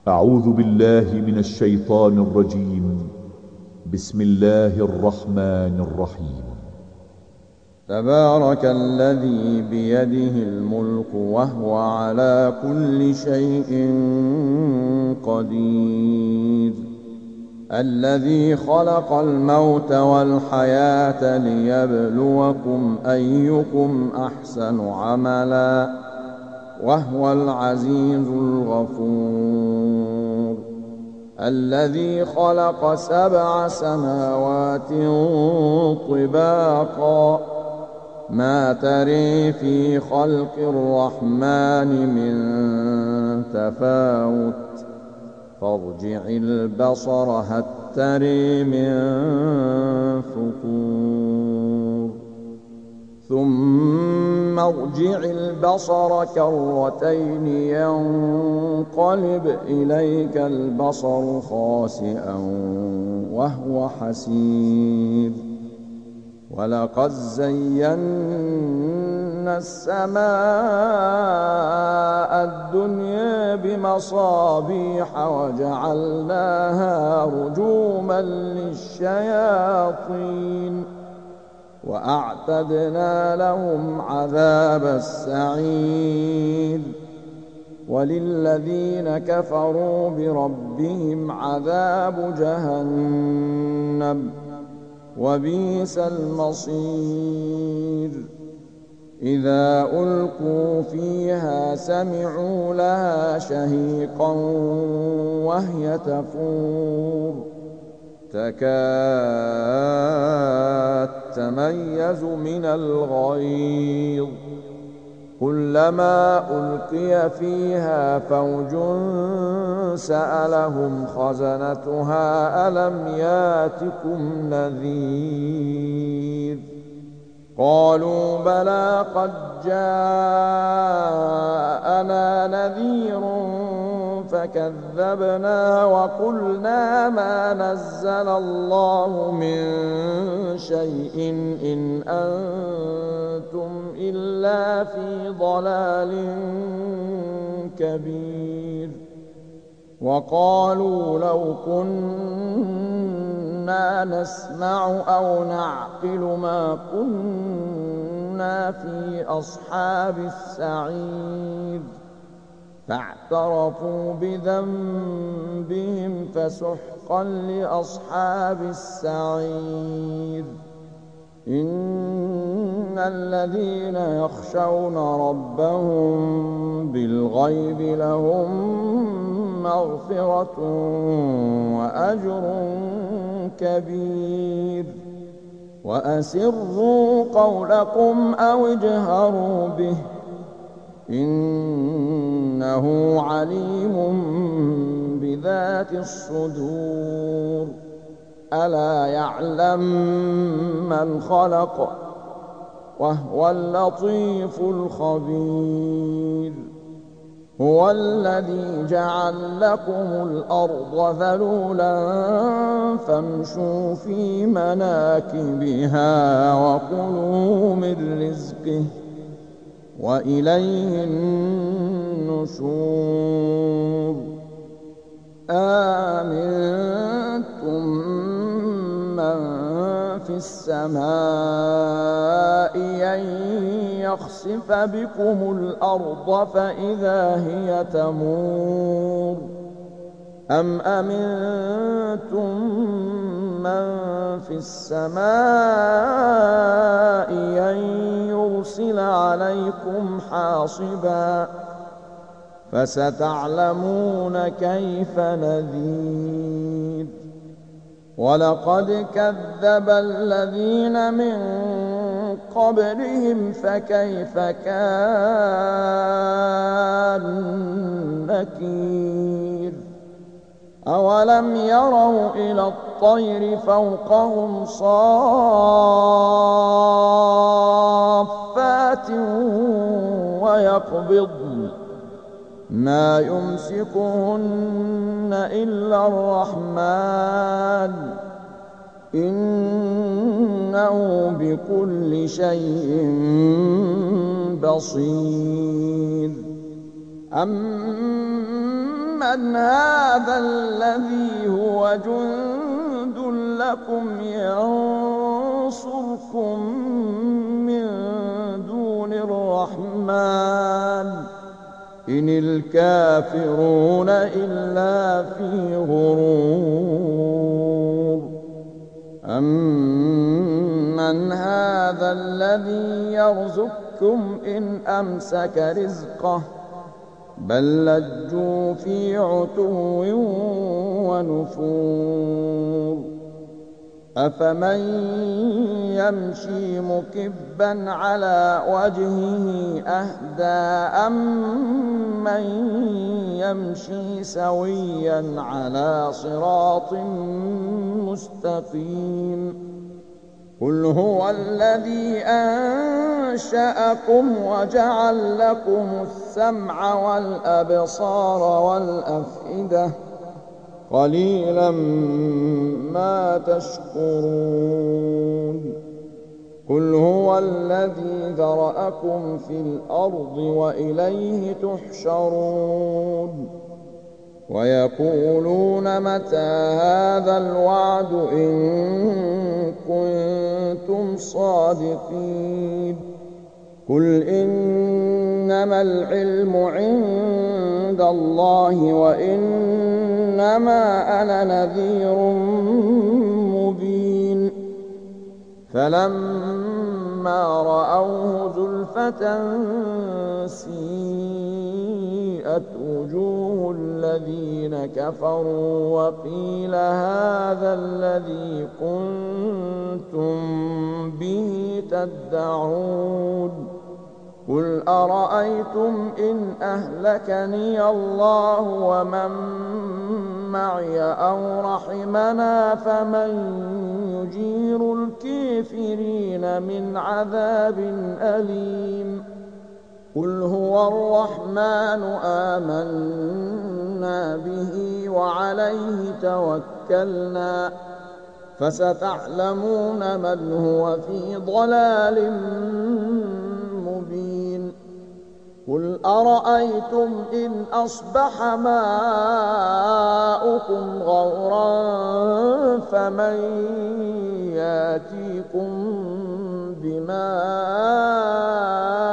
أعوذ بالله من الشيطان الرجيم. بسم الله الرحمن الرحيم. تبارك الذي بيده الملك وهو على كل شيء قدير، الذي خلق الموت والحياة ليبلوكم أيكم أحسن عملا وهو العزيز الغفور، الذي خلق 7 سماوات طباقا ما تري في خلق الرحمن من تفاوت فارجع البصر هل تري من فطور ثم ارجع البصر كرتين ينقلب إليك البصر خاسئا وهو حسير، ولقد زينا السماء الدنيا بمصابيح وجعلناها رجوما للشياطين وأعتدنا لهم عذاب السعير، وللذين كفروا بربهم عذاب جهنم وبئس المصير. إذا ألقوا فيها سمعوا لها شهيقا وهي تفور تكاد تميز من الغيظ، كلما ألقي فيها فوج سألهم خزنتها ألم ياتكم نذير، قالوا بلى قد جاءنا نذير فكذبنا وقلنا ما نزل الله من شيء إن أنتم إلا في ضلال كبير، وقالوا لو كنا نسمع أو نعقل ما كنا في أصحاب السعير، فاعترفوا بذنبهم فسحقا لأصحاب السعير. إن الذين يخشون ربهم بالغيب لهم مغفرة وأجر كبير، وأسروا قولكم أو اجهروا به إنه عليم بذات الصدور، ألا يعلم من خلق وهو اللطيف الخبير. هو الذي جعل لكم الأرض ذلولا فامشوا في مناكبها وكلوا من رزقه وإليه النشور. آمنتم من في السماء أن يخسف بكم الأرض فإذا هي تمور، أم أمنتم من في السماء أن يرسل عليكم حاصبا فستعلمون كيف نذير. ولقد كذب الذين من قبلهم فكيف كان نكير. أولم يروا إلى الطير فوقهم صافات ويقبضن ما يمسكهن إلا الرحمن إنه بكل شيء بصير. أَمَّنْ هَذَا الَّذِي هُوَ جُندٌ لَّكُمْ يَنصُرُكُم مِّن دُونِ الرَّحْمَٰنِ إِنِ الْكَافِرُونَ إِلَّا فِي غُرُورٍ أَمَّنْ هَٰذَا الَّذِي يَرْزُقُكُمْ إِنْ أَمْسَكَ رِزْقَهُ بَل لَّجُّوا فِي عُتُوٍّ وَنُفُورٍ أَفَمَن يَمْشِي مُكِبًّا عَلَىٰ وَجْهِهِ أَهْدَىٰ أَمَّن يَمْشِي سَوِيًّا عَلَىٰ صِرَاطٍ مُّسْتَقِيمٍ قُلْ هُوَ الَّذِي أَنشَأَكُمْ وَجَعَلَ لَكُمُ السَّمْعَ وَالْأَبْصَارَ وَالْأَفْئِدَةَ قَلِيلًا مَّا تَشْكُرُونَ قُلْ هُوَ الَّذِي ذَرَأَكُمْ فِي الْأَرْضِ وَإِلَيْهِ تُحْشَرُونَ وَيَقُولُونَ مَتَىٰ هَٰذَا الْوَعْدُ إِن كُنتُمْ صَادِقِينَ قُلْ إِنَّمَا الْعِلْمُ عِندَ اللَّهِ وَإِنَّمَا أَنَا نَذِيرٌ مُّبِينٌ فَلَمَّا رَأَوْهُ زُلْفَةً سِيئَتْ وُجُوهُ الَّذِينَ كَفَرُوا وَقِيلَ هَٰذَا الَّذِي كُنتُم بِهِ تَدَّعُونَ قُلْ أَرَأَيْتُمْ إِنْ أَهْلَكَنِيَ اللَّهُ وَمَن مَّعِيَ أَوْ رَحِمَنَا فَمَن يُجِيرُ الْكَافِرِينَ مِنْ عَذَابٍ أَلِيمٍ قُلْ هُوَ الرَّحْمَٰنُ آمَنَّا بِهِ وَعَلَيْهِ تَوَكَّلْنَا فَسَتَعْلَمُونَ مَنْ هُوَ فِي ضَلَالٍ مُّبِينٍ قُلْ أَرَأَيْتُمْ إِنْ أَصْبَحَ مَاؤُكُمْ غَوْرًا فَمَن يَأْتِيكُم بِمَاءٍ